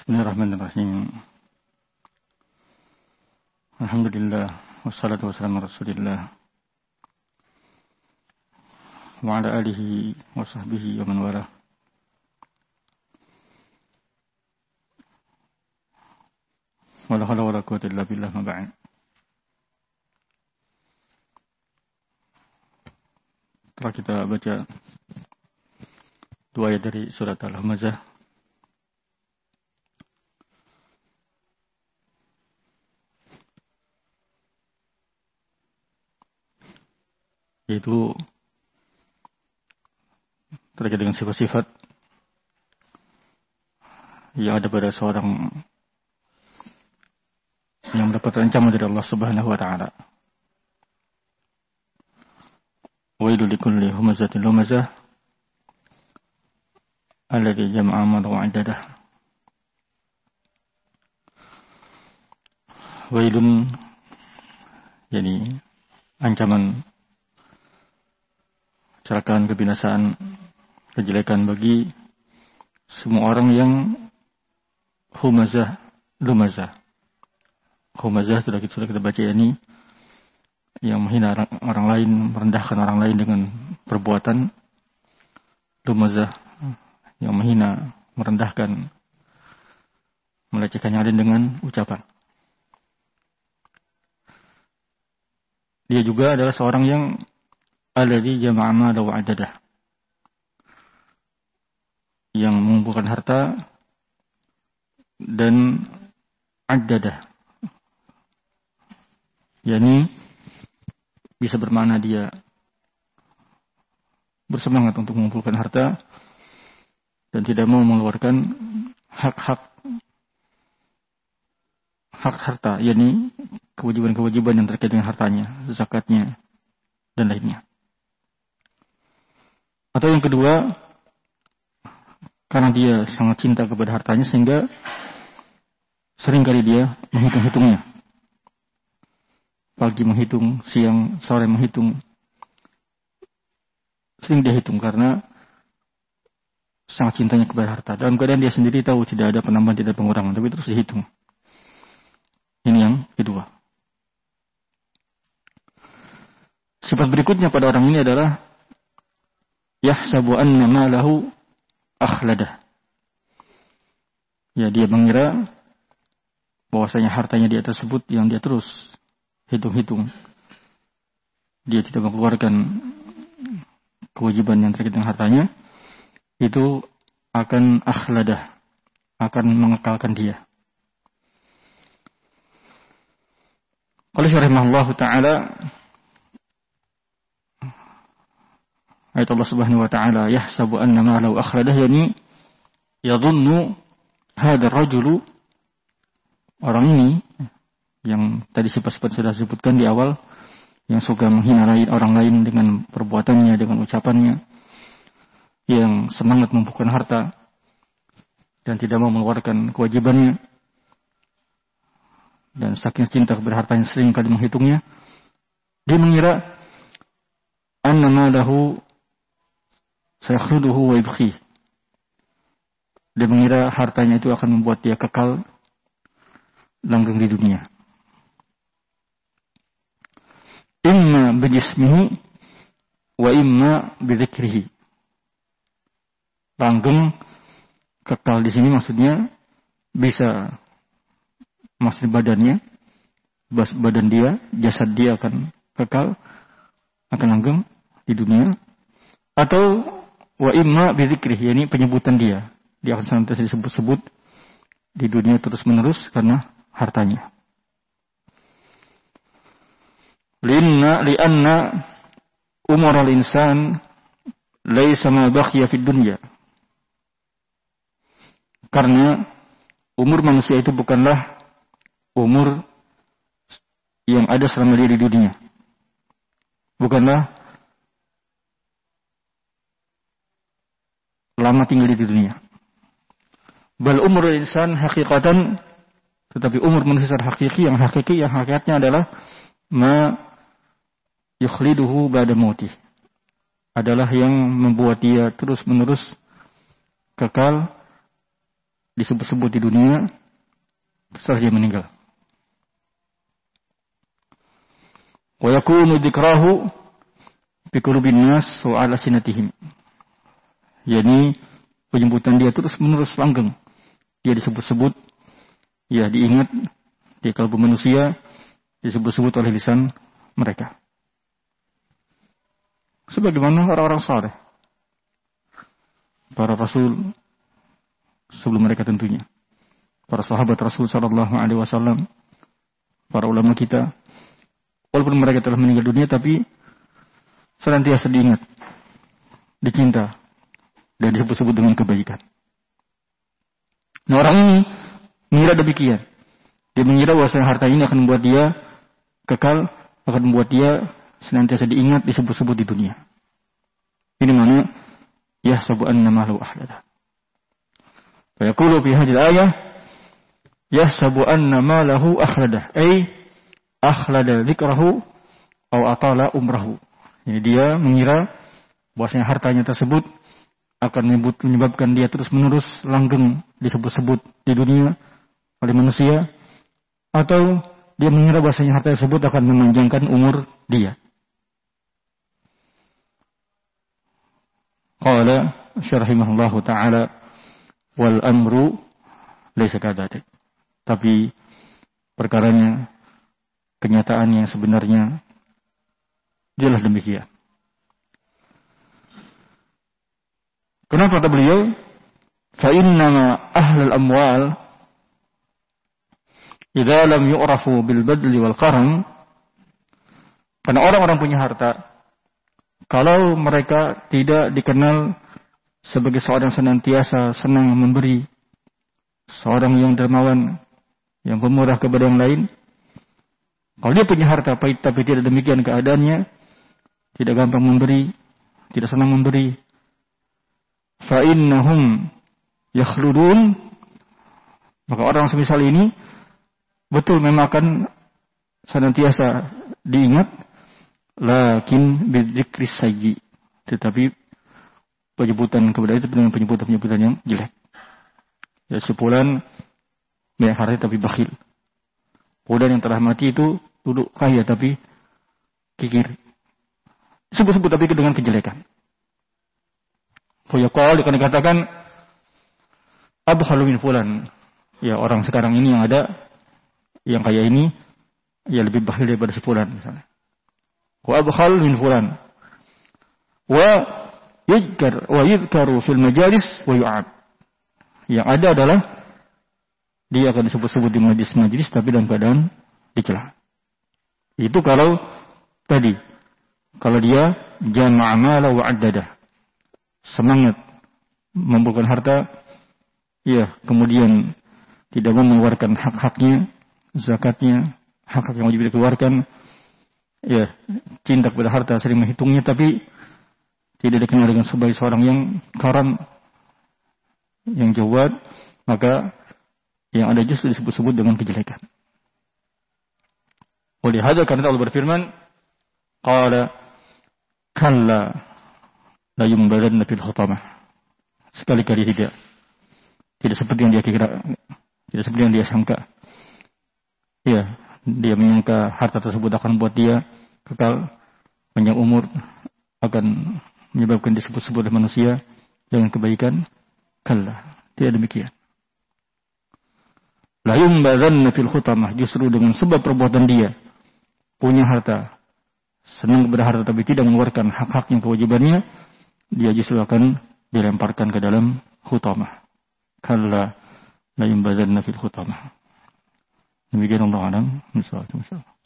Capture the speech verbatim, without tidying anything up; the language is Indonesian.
Bismillahirrahmanirrahim. Alhamdulillah wassalatu wassalamu ala Rasulillah wa ala alihi wa sahbihi wa man walah. Wa la hawla wa la quwwata illa billah, ma ba'd. Setelah kita baca dua ayat dari surat Al-Hamzah, yaitu terkait dengan sifat-sifat yang ada pada seorang yang mendapat ancaman dari Allah Subhanahu wa taala. Wailul likulli humazatin lumazah alladzi jama'a malahu wa 'addadah. Wailun, yani ancaman, kecelakaan, kebinasaan, kejelekan bagi semua orang yang humazah, lumazah. Humazah sudah kita, sudah kita baca, ini yang menghina orang, orang lain, merendahkan orang lain dengan perbuatan. Lumazah yang menghina, merendahkan, melecehkan yang lain dengan ucapan. Dia juga adalah seorang yang alladzi jama'a malahu wa 'addadah, yang mengumpulkan harta dan 'addadah, yakni bisa bermakna dia bersemangat untuk mengumpulkan harta dan tidak mau mengeluarkan hak-hak hak harta, yakni kewajiban-kewajiban yang terkait dengan hartanya, zakatnya dan lainnya. Atau yang kedua, karena dia sangat cinta kepada hartanya sehingga seringkali dia menghitung-hitungnya. Pagi menghitung, siang, sore menghitung. Sering dia hitung karena sangat cintanya kepada harta. Dalam keadaan dia sendiri tahu tidak ada penambahan, tidak ada pengurangan, tapi terus dihitung. Ini yang kedua. Sifat berikutnya pada orang ini adalah yahsabu anna malahu akhladah. Ya, dia mengira bahwasanya hartanya dia tersebut yang dia terus hitung-hitung. Dia tidak mengeluarkan kewajiban yang terkait dengan hartanya, itu akan akhladah, akan mengekalkan dia. Qala rahimahullahu ta'ala, ayat Allah Subhanahu wa taala, yahsabu anna malahu akhladah, yani yadhunnu hadha ar-rajulu, orang ini yang tadi sifat-sifat sudah disebutkan di awal, yang suka menghina lain, orang lain dengan perbuatannya, dengan ucapannya, yang semangat mengumpulkan harta dan tidak mau mengeluarkan kewajibannya, dan saking cinta kepada hartanya sering kali menghitungnya, dia mengira anna malahu sayakhluduhu wa yabqi. Dia mengira hartanya itu akan membuat dia kekal langgeng di dunia. Imma bijismihi wa imma bidzikrihi. Langgeng, kekal di sini maksudnya bisa maksud badannya, badan dia, jasad dia akan kekal, akan langgeng di dunia. Atau wa imma bidzikrihi, yakni penyebutan dia, dia akan senantiasa disebut-sebut di dunia terus-menerus karena hartanya. Linna lianna umur al-insan laisa ma baqiya fid dunya. Karena umur manusia itu bukanlah umur yang ada selama dia di dunia. Bukanlah lama tinggal di dunia. Bal umrul insan hakikatan, tetapi umur manusia secara hakiki, yang hakiki, yang hakikatnya adalah ma yukhliduhu ba'da mautih, adalah yang membuat dia terus-menerus kekal disebut-sebut di dunia setelah dia meninggal. Wa yakunu dzikrahu fi qulubin nas wa ala sinatihim. Yani penyebutan dia terus menerus langgeng. Dia disebut-sebut, ya diingat di kalbu manusia, disebut-sebut oleh lisan mereka. Sebagaimana orang-orang saleh, para rasul sebelum mereka tentunya, para sahabat Rasul sallallahu alaihi wasallam, para ulama kita, walaupun mereka telah meninggal dunia, tapi senantiasa diingat, dicinta, dan disebut-sebut dengan kebaikan. Nah, orang ini mengira demikian. Dia mengira bahwa harta ini akan membuat dia kekal, akan membuat dia senantiasa diingat, disebut-sebut di dunia. Ini mana yahsabu anna malahu akhlada. Fa yaqulu fi hadhihi al-ayah yahsabu anna malahu akhlada, ay akhlada dzikrahu aw atala umrahu. Jadi dia mengira bahwasanya hartanya tersebut akan menyebabkan dia terus-menerus langgeng disebut-sebut di dunia oleh manusia, atau dia mengira bahwasanya harta tersebut akan memanjangkan umur dia. Qala syarahimahullahu ta'ala wal amru laysa kadzalik. Tapi perkaranya, kenyataan yang sebenarnya jelas demikian. Kenapa kata beliau? Fa innama ahlul amwal idza lam yu'rafu bil badli wal qaram. Karena orang-orang punya harta, kalau mereka tidak dikenal sebagai seorang senantiasa senang memberi, seorang yang dermawan, yang pemurah kepada yang lain, kalau dia punya harta tapi tidak demikian keadaannya, tidak gampang memberi, tidak senang memberi, fa innahum yakhludun, maka orang semisal ini betul memang akan senantiasa diingat, lakin bidzikri sayyi, tetapi penyebutan kepada itu dengan penyebutan-penyebutan yang jelek. Ya, sepulan banyak harta tapi bakhil. Kemudian yang telah mati itu duduk kaya tapi kikir. Sebut-sebut tapi dengan kejelekan. Fayaqal, akan dikatakan abkhalu min fulan. Ya, orang sekarang ini yang ada, yang kaya ini, ya lebih bakhil daripada sefulan misalnya. Wa abkhal min fulan. Wa yudkar wa yudkaru fil majalis wa yu'ab. Yang ada adalah dia akan disebut-sebut di majlis-majlis tapi dalam keadaan dicela. Itu kalau tadi, kalau dia jama'a mala wa 'addada, semangat mengumpulkan harta, ya, kemudian tidak mau mengeluarkan hak-haknya, zakatnya, hak-hak yang wajib dikeluarkan, ya, cinta kepada harta, sering menghitungnya, tapi tidak dikenal dengan sebagai seorang yang karam, yang jawad, maka yang ada justru disebut-sebut dengan kejelekan. Oleh hadza, karena Allah berfirman, qala kalla la yumbalanna fil khutamah. Sekali-kali tidak. Tidak seperti yang dia kira, tidak seperti yang dia sangka. Ya, dia menyangka harta tersebut akan membuat dia kekal panjang umur, akan menyebabkan disebut-sebut oleh manusia dengan kebaikan. Kalla, tidak demikian. La yumbalanna fil khutamah, justru dengan sebab perbuatan dia punya harta, senang kepada harta tapi tidak mengeluarkan hak-hak yang kewajibannya, dia justru akan dilemparkan ke dalam khutamah. Kalla la yumbalanna fil khutamah. Demikian Allah alam. Misalnya, misalnya.